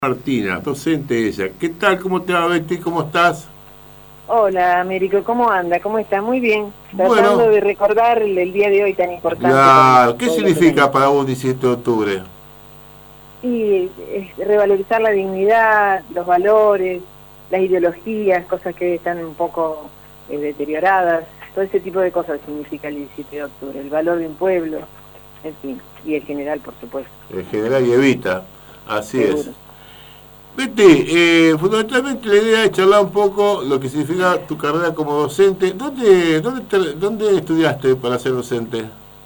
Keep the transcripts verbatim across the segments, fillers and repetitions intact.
Martina, docente ella. ¿Qué tal? ¿Cómo te va, Betty? ¿Cómo estás? Hola, Américo, ¿cómo anda? ¿Cómo está? Muy bien. Tratando Bueno, de recordar el, el día de hoy tan importante con claro. ¿Qué todo lo que tenemos. significa para vos diecisiete de octubre? Y es revalorizar la dignidad, los valores, las ideologías, cosas que están un poco eh, deterioradas. Todo ese tipo de cosas significa el diecisiete de octubre. El valor de un pueblo, en fin. Y el general, por supuesto, El general y Evita. Así es. seguro. Betty, eh, fundamentalmente la idea es charlar un poco lo que significa tu carrera como docente. ¿Dónde, dónde, te- dónde estudiaste para ser docente?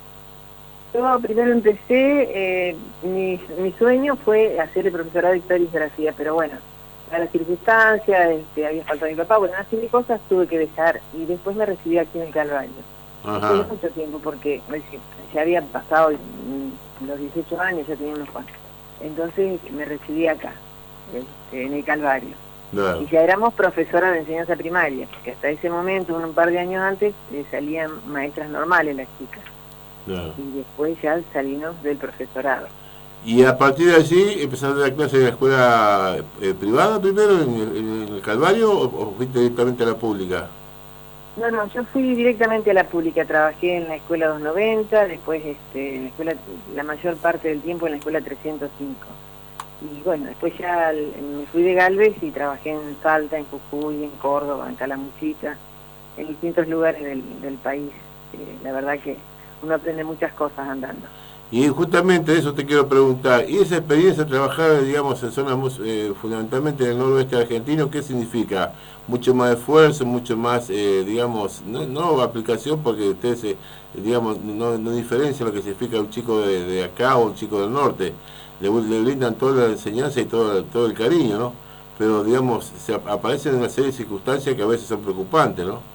Yo primero empecé, eh, mi, mi sueño fue hacer el profesorado de Historia y Geografía, pero bueno, a las circunstancias, este, había faltado mi papá, bueno, una serie de cosas tuve que dejar y después me recibí aquí en el Calvario. Después de Ajá. mucho tiempo, porque es decir, ya había pasado mm, los dieciocho años, ya tenía unos cuantos. Entonces me recibí acá, este, en el Calvario. Y Claro, ya éramos profesoras de enseñanza primaria, porque hasta ese momento, un par de años antes, eh, salían maestras normales las chicas claro. y después ya salimos del profesorado. Y a partir de allí empezaste a dar clases en la escuela eh, privada primero, en, en el Calvario, o, o fuiste directamente a la pública? No, no, yo fui directamente a la pública, trabajé en la escuela doscientos noventa, después este, en la escuela, la mayor parte del tiempo en la escuela trescientos cinco. Y bueno, después ya el- me fui de Galvez y trabajé en Salta, en Jujuy, en Córdoba, en Calamuchita, en distintos lugares del, del país. Eh, la verdad que uno aprende muchas cosas andando. Y justamente de eso te quiero preguntar. ¿Y esa experiencia de trabajar, digamos, en zonas mus- eh, fundamentalmente en el noroeste argentino, qué significa? Mucho más esfuerzo, mucho más, eh, digamos, no, no aplicación, porque ustedes, eh, digamos, no, no diferencian lo que significa un chico de, de acá o un chico del norte. Le, le brindan toda la enseñanza y todo, todo el cariño, ¿no? Pero, digamos, se ap- aparecen una serie de circunstancias que a veces son preocupantes, ¿no?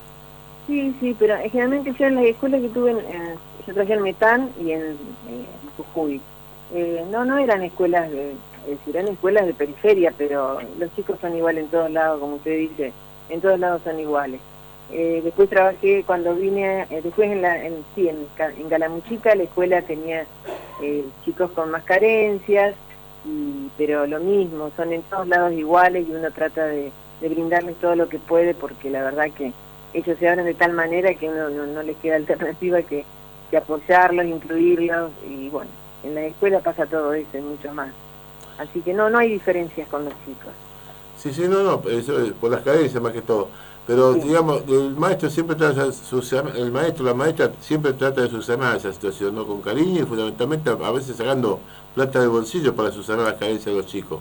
Sí, sí, pero eh, generalmente yo en las escuelas que tuve, en, eh, yo trabajé en Metán y en, eh, en Jujuy. Eh, no, no eran escuelas, de, es decir, eran escuelas de periferia, pero los chicos son iguales en todos lados, como usted dice, en todos lados son iguales. Eh, después trabajé, cuando vine, eh, después en, la, en, sí, en, Ca- en Galamuchita la escuela tenía eh, chicos con más carencias, y, pero lo mismo, son en todos lados iguales y uno trata de, de brindarles todo lo que puede porque la verdad que ellos se abren de tal manera que uno no, no les queda alternativa que, que apoyarlos, incluirlos, y bueno, en la escuela pasa todo eso y mucho más. Así que no, no hay diferencias con los chicos. Sí, sí, no, no, eso es por las carencias más que todo. Pero Sí, digamos, el maestro siempre trata de subsanar- el maestro, la maestra siempre trata de subsanar esa situación, ¿no? Con cariño y fundamentalmente a veces sacando plata del bolsillo para subsanar las carencias de los chicos.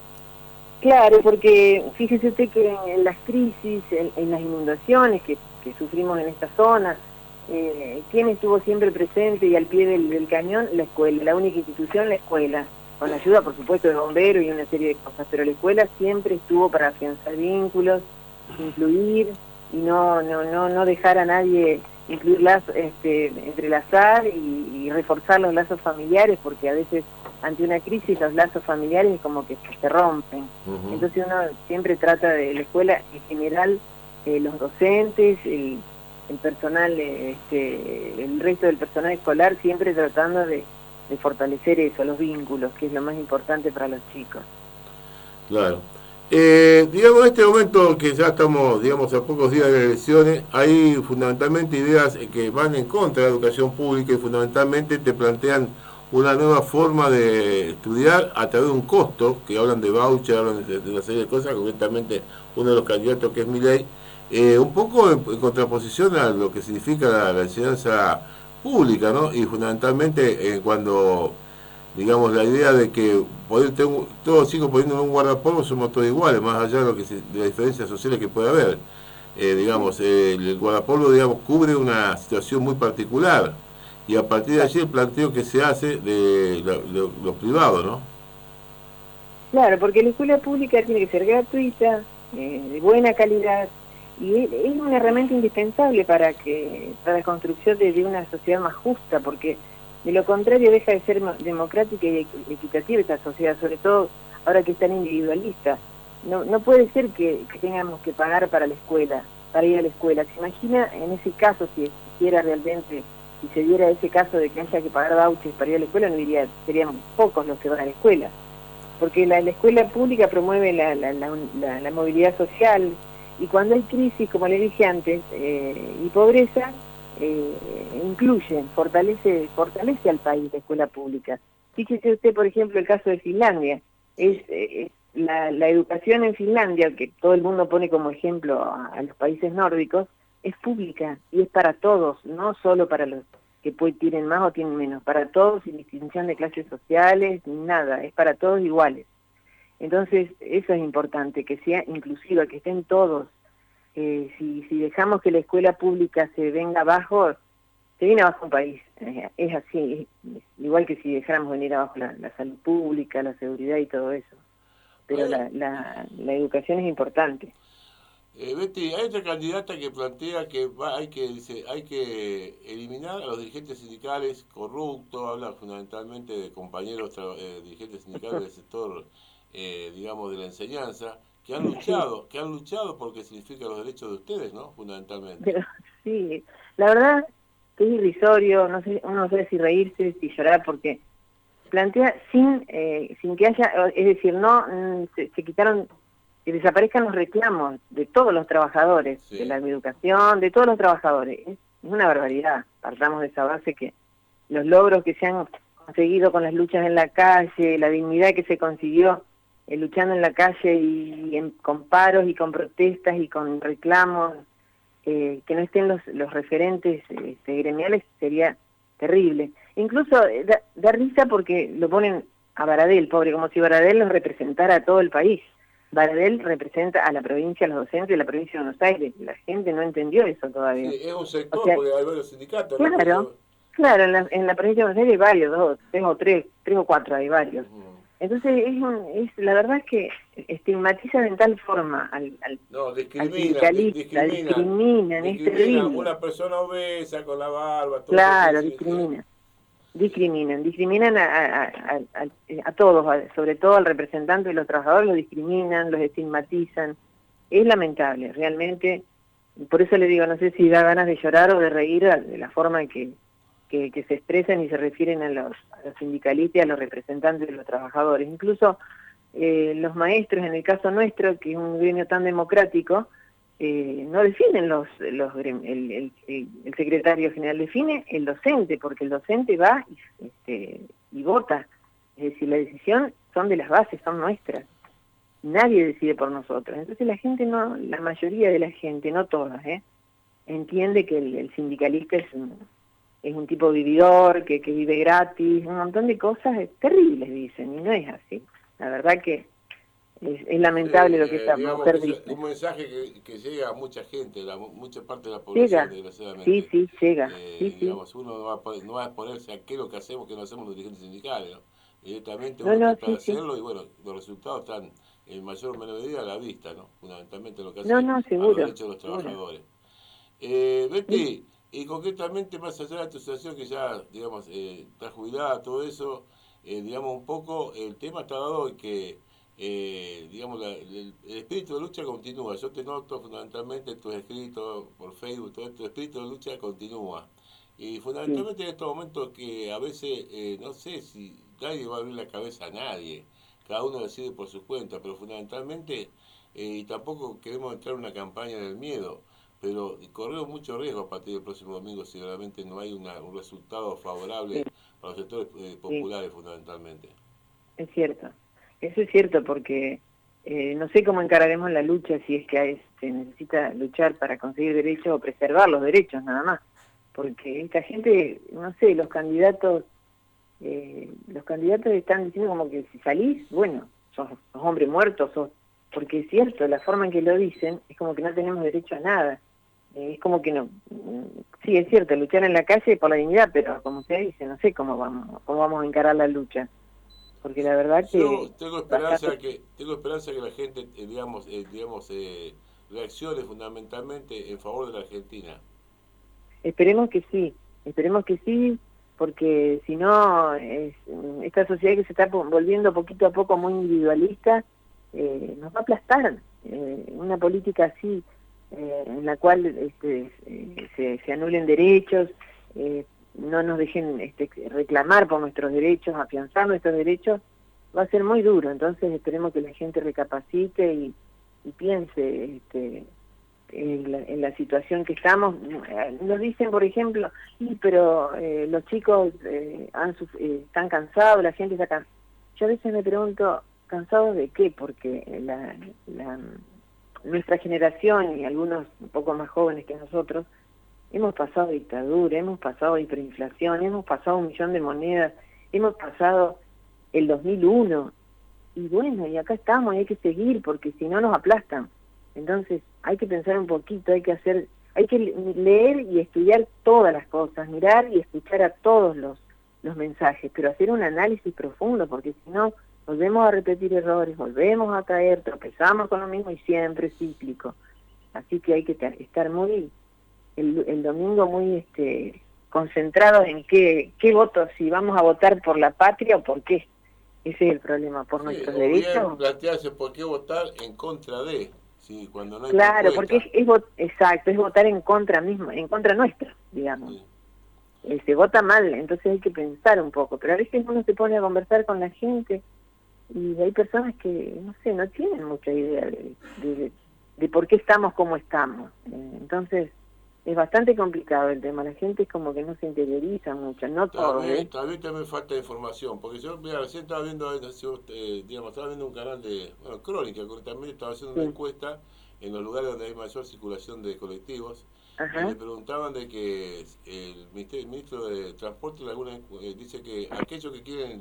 claro, porque fíjese usted que en las crisis, en, en las inundaciones que, que sufrimos en esta zona, eh, ¿quién estuvo siempre presente y al pie del, del cañón? La escuela, la única institución, la escuela, con la ayuda, por supuesto, de bomberos y una serie de cosas, pero la escuela siempre estuvo para afianzar vínculos, incluir y no no no no dejar a nadie incluir lazos, este, entrelazar y, y reforzar los lazos familiares, porque a veces ante una crisis los lazos familiares como que se rompen. Ujú. Entonces uno siempre trata de la escuela en general, eh, los docentes, el, el personal, eh, este, el resto del personal escolar, siempre tratando de, de fortalecer eso, los vínculos, que es lo más importante para los chicos. Claro. Eh, digamos, en este momento que ya estamos, digamos, a pocos días de las elecciones, hay fundamentalmente ideas que van en contra de la educación pública y fundamentalmente te plantean una nueva forma de estudiar a través de un costo, que hablan de voucher, hablan de, de una serie de cosas, concretamente uno de los candidatos que es Milei, eh, un poco en, en contraposición a lo que significa la, la enseñanza pública, ¿no? Y fundamentalmente eh, cuando digamos, la idea de que poder tener, todos los chicos poniendo un guardapolvo somos todos iguales, más allá de, lo que se, de las diferencias sociales que puede haber. Eh, digamos, eh, el guardapolvo, digamos, cubre una situación muy particular y a partir de allí el planteo que se hace de lo, lo, lo privado, ¿no? Claro, porque la escuela pública tiene que ser gratuita, eh, de buena calidad, y es, es una herramienta indispensable para que para la construcción de, de una sociedad más justa, porque de lo contrario deja de ser mo- democrática y equ- equitativa esta sociedad, sobre todo ahora que es tan individualista. No, no puede ser que, que tengamos que pagar para la escuela, para ir a la escuela. ¿Se imagina en ese caso si existiera realmente, si se diera ese caso de que haya que pagar vouchers para ir a la escuela, no iría, serían pocos los que van a la escuela? porque la, la escuela pública promueve la, la, la, la, la movilidad social, y cuando hay crisis, como le dije antes, eh, y pobreza, eh, incluye, fortalece, fortalece al país la escuela pública. Fíjese usted, por ejemplo, el caso de Finlandia. Es, eh, la, la educación en Finlandia, que todo el mundo pone como ejemplo a, a los países nórdicos, es pública y es para todos, no solo para los que pues, tienen más o tienen menos, para todos, sin distinción de clases sociales, ni nada, es para todos iguales. Entonces, eso es importante, que sea inclusiva, que estén todos. Eh, si, si dejamos que la escuela pública se venga abajo, se viene abajo un país. Eh, es así, es, es igual que si dejáramos venir abajo la, la salud pública, la seguridad y todo eso. Pero la, la, la educación es importante. Eh, Betty, hay otra candidata que plantea que va, hay que dice, hay que eliminar a los dirigentes sindicales corruptos, habla fundamentalmente de compañeros eh, dirigentes sindicales del sector, eh, digamos, de la enseñanza, que han luchado, que han luchado porque significa los derechos de ustedes, ¿no? Fundamentalmente. Pero, sí, la verdad que es irrisorio, no sé, uno no sabe si reírse, si llorar, porque plantea sin eh, sin que haya, es decir, no se, se quitaron, que desaparezcan los reclamos de todos los trabajadores, sí, de la educación, de todos los trabajadores. Es una barbaridad. Partamos de esa base que los logros que se han conseguido con las luchas en la calle, la dignidad que se consiguió eh, luchando en la calle y, y en, con paros y con protestas y con reclamos, eh, que no estén los, los referentes este, gremiales sería terrible. Incluso eh, da, da risa porque lo ponen a Baradel, pobre, como si Baradel los representara a todo el país. Baradel representa a la provincia, a los docentes de la provincia de Buenos Aires. La gente no entendió eso todavía. Sí, es un sector, o sea, porque hay varios sindicatos. Claro, ¿no? claro, en la, en la provincia de Buenos Aires hay varios, dos, tres o tres, tres o cuatro hay varios. Uh-huh. Entonces, es, un, es la verdad es que estigmatizan en tal forma al, al, no, discrimina, al sindicalista, discriminan, discriminan, es terrible. Una persona obesa con la barba, todo claro, eso, discriminan. Discriminan, discriminan a, a, a, a, a todos, a, sobre todo al representante de los trabajadores, los discriminan, los estigmatizan. Es lamentable, realmente. Por eso le digo, no sé si da ganas de llorar o de reír de la forma en que, que, que se expresan y se refieren a los, a los sindicalistas y a los representantes de los trabajadores. Incluso eh, los maestros, en el caso nuestro, que es un gremio tan democrático, Eh, no definen los, los el, el, el secretario general, define el docente, porque el docente va y, este, y vota. Es decir, la decisión son de las bases, son nuestras. Nadie decide por nosotros. Entonces la gente no, la mayoría de la gente, no todas, ¿eh? entiende que el, el sindicalista es un, es un tipo vividor, que, que vive gratis, un montón de cosas terribles dicen, y no es así. La verdad que Es, es lamentable eh, lo que esta digamos, mujer es dice. Un mensaje que, que llega a mucha gente, a mucha parte de la población, llega. desgraciadamente. Sí, sí, llega. Eh, sí, digamos, sí. uno no va, a poner, no va a ponerse a qué es lo que hacemos, qué no hacemos los dirigentes sindicales, ¿no? Directamente no, uno no, trata sí, de hacerlo sí. y bueno, los resultados están en mayor o menor medida a la vista, ¿no? Fundamentalmente lo que hace no, no, seguro, a los derechos de los trabajadores. Eh, Betty, sí. Y concretamente, más allá de tu situación que ya, digamos, eh, está jubilada, todo eso, eh, digamos, un poco, el tema está dado en que Eh, digamos, la, el, el espíritu de lucha continúa. Yo te noto fundamentalmente en tus escritos por Facebook, todo esto, el espíritu de lucha continúa. Y fundamentalmente sí. En estos momentos que a veces, eh, no sé si nadie va a abrir la cabeza a nadie, cada uno decide por su cuenta, pero fundamentalmente, eh, y tampoco queremos entrar en una campaña del miedo, pero corremos mucho riesgo a partir del próximo domingo si realmente no hay una, un resultado favorable sí. para los sectores eh, populares sí. fundamentalmente. Es cierto. Eso es cierto porque eh, no sé cómo encararemos la lucha si es que hay, se necesita luchar para conseguir derechos o preservar los derechos nada más. Porque esta gente, no sé, los candidatos, eh, los candidatos están diciendo como que si salís, bueno, sos, sos hombre muerto, sos, porque es cierto, la forma en que lo dicen es como que no tenemos derecho a nada. Eh, es como que no, sí es cierto, luchar en la calle por la dignidad, pero como usted dice, no sé cómo vamos, cómo vamos a encarar la lucha. Porque la verdad que yo tengo esperanza bastante... que tengo esperanza que la gente eh, digamos eh, digamos eh, reaccione fundamentalmente en favor de la Argentina. Esperemos que sí, esperemos que sí, porque si no es, esta sociedad que se está volviendo poquito a poco muy individualista eh, nos va a aplastar. Eh, una política así eh, en la cual este, eh, se, se anulen derechos, eh, no nos dejen este, reclamar por nuestros derechos, afianzar nuestros derechos, va a ser muy duro. Entonces esperemos que la gente recapacite y, y piense este, en, la, en la situación que estamos. Nos dicen, por ejemplo, sí, pero eh, los chicos eh, han, eh, están cansados, la gente está cansada. Yo a veces me pregunto, ¿cansados de qué? Porque la, la, nuestra generación y algunos un poco más jóvenes que nosotros, hemos pasado dictadura, hemos pasado hiperinflación, hemos pasado un millón de monedas, hemos pasado el dos mil uno, y bueno, y acá estamos, y hay que seguir, porque si no nos aplastan. Entonces hay que pensar un poquito, hay que hacer, hay que leer y estudiar todas las cosas, mirar y escuchar a todos los, los mensajes, pero hacer un análisis profundo, porque si no, volvemos a repetir errores, volvemos a caer, tropezamos con lo mismo y siempre es cíclico. Así que hay que estar muy, el, el domingo muy este concentrados en qué, qué votos, si vamos a votar por la patria o por qué. Ese es el problema, por sí, nuestros o derechos. Bien plantearse por qué votar en contra de, sí, cuando no hay claro, propuesta. porque es, es exacto, es votar en contra mismo, en contra nuestra, digamos. Sí. Eh, se vota mal, entonces hay que pensar un poco, pero a veces uno se pone a conversar con la gente y hay personas que, no sé, no tienen mucha idea de, de, de por qué estamos como estamos. Eh, entonces, es bastante complicado el tema, la gente es como que no se interioriza mucho, no todo. ¿eh? También también falta de información, porque yo, mira, recién estaba viendo, eh, digamos, estaba viendo un canal de, bueno, Crónica, que también estaba haciendo una sí. encuesta en los lugares donde hay mayor circulación de colectivos. Ajá. Y le preguntaban de que el ministro, el ministro de Transporte Laguna eh, dice que aquellos que quieren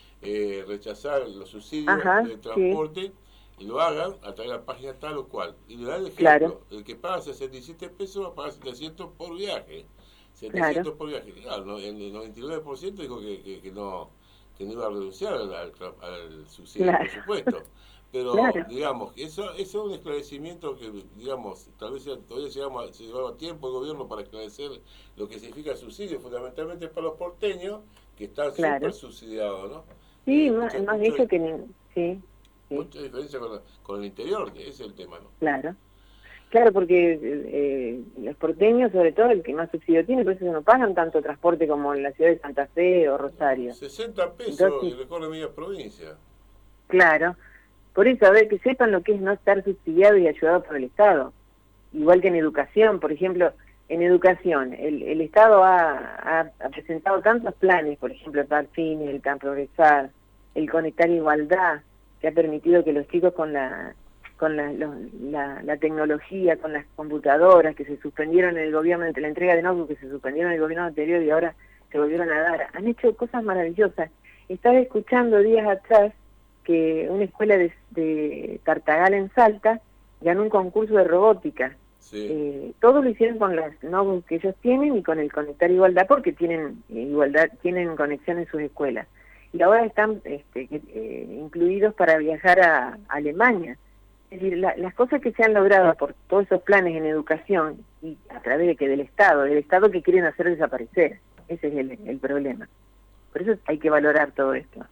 eh, rechazar los subsidios Ajá, de transporte sí. y lo hagan a través de la página tal o cual. Y le da el ejemplo, claro. el que paga sesenta y siete pesos va a pagar setecientos por viaje. setecientos claro. por viaje. Claro, el noventa y nueve por ciento dijo que, que, que, no, que no iba a renunciar al, al, al subsidio, claro. por supuesto. Pero, claro. digamos, eso, eso es un esclarecimiento que, digamos, tal vez todavía llegamos, se llevaba tiempo el gobierno para esclarecer lo que significa el subsidio, fundamentalmente para los porteños, que están súper claro. subsidiados, ¿no? Sí, eh, más, mucha, más mucho, dicho que... Ni, sí, sí. Mucha diferencia con, la, con el interior, que ese es el tema, ¿no? Claro. Claro, porque eh, los porteños, sobre todo, el que más subsidio tiene, por eso no pagan tanto transporte como en la ciudad de Santa Fe o Rosario. sesenta pesos, entonces, y recorre media provincia. Claro. Por eso, a ver, que sepan lo que es no estar subsidiado y ayudado por el Estado. Igual que en educación, por ejemplo, en educación, el, el Estado ha, ha, ha presentado tantos planes, por ejemplo, el Plan Fines, el Plan Progresar, el Conectar Igualdad, que ha permitido que los chicos con la con la, los, la, la tecnología, con las computadoras que se suspendieron en el gobierno, entre la entrega de notebook que se suspendieron en el gobierno anterior y ahora se volvieron a dar, han hecho cosas maravillosas. Estaba escuchando días atrás que una escuela de, de Tartagal en Salta ganó un concurso de robótica. Sí. Eh, todo lo hicieron con las notebooks que ellos tienen y con el Conectar Igualdad, porque tienen eh, igualdad, tienen conexión en sus escuelas. Y ahora están este, eh, incluidos para viajar a, a Alemania. Es decir, la, las cosas que se han logrado por todos esos planes en educación y a través de que del Estado, del Estado que quieren hacer desaparecer. Ese es el, el problema. Por eso hay que valorar todo esto.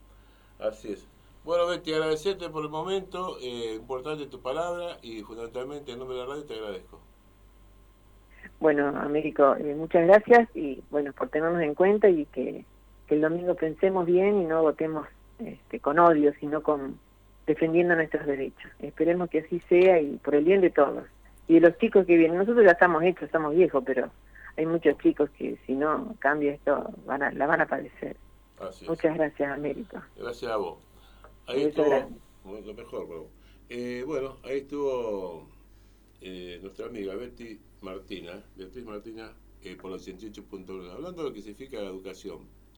Así es. Bueno, Betty, agradecerte por el momento, eh, importante tu palabra y fundamentalmente en nombre de la radio te agradezco. Bueno, Américo, eh, muchas gracias y bueno, por tenernos en cuenta y que, que el domingo pensemos bien y no votemos este, con odio, sino con defendiendo nuestros derechos. Esperemos que así sea y por el bien de todos. Y de los chicos que vienen, nosotros ya estamos hechos, estamos viejos, pero hay muchos chicos que si no cambia esto, van a, la van a padecer. Así muchas es. Gracias, Américo. Gracias a vos. Ahí estuvo, lo mejor, bro. Eh, bueno, ahí estuvo eh, nuestra amiga Betty Martina, Beatriz Martina, eh, por los ciento ocho punto uno, hablando de lo que significa la educación.